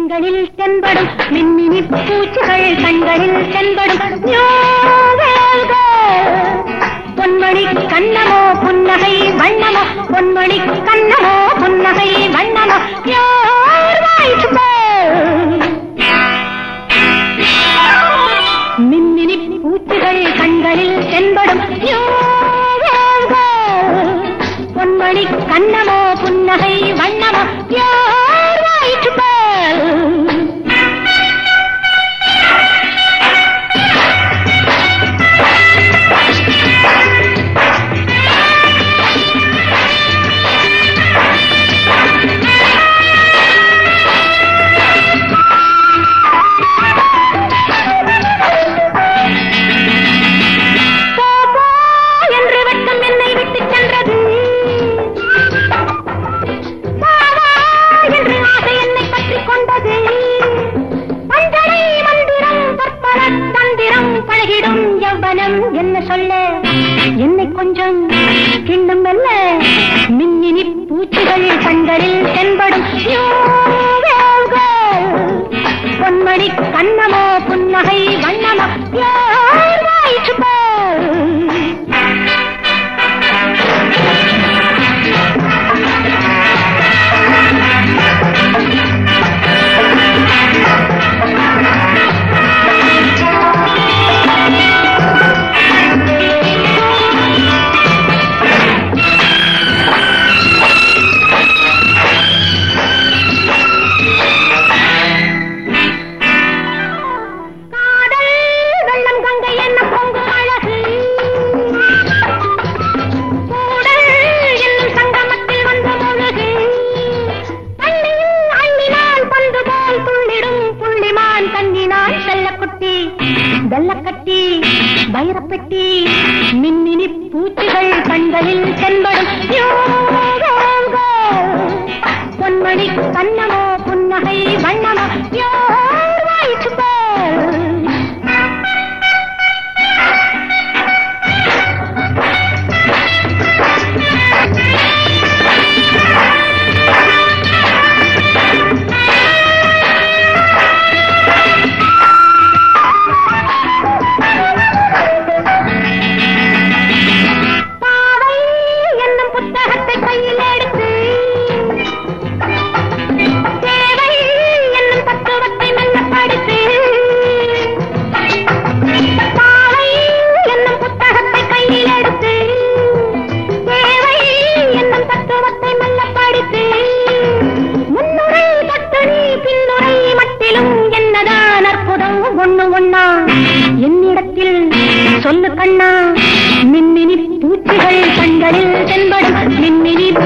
கண்களில் தென்படும் மின்மினி பூச்சிகள் கண்களில் தென்படும் பொன்மணி கண்ணமோ புன்னகை வண்ணமோ பொன்மணி கண்ணமோ புன்னகை வண்ணமோ மின்மினி பூச்சிகள் கண்களில் தென்படும் பொன்மணி கண்ணமோ புன்னகை வண்ணமோ என்ன சொல்ல என்னை கொஞ்சம் கிண்ணம் அல்ல மின்னினி பூச்சிகள் கண்களில் தென்படும் பொன்மணி கண்ணமோ புன்னகை வண்ணமோ வெள்ளக்கட்டி வைரப்பெட்டி மின்மினி பூச்சிகள் கண்களில் தென்படும் பொன்மணி கண்ணமோ புன்னகை வண்ணமோ என்னிடத்தில் சொல்லு கண்ணா மின்மினி பூச்சிகள் கண்களில் தென்படும் மின்மினி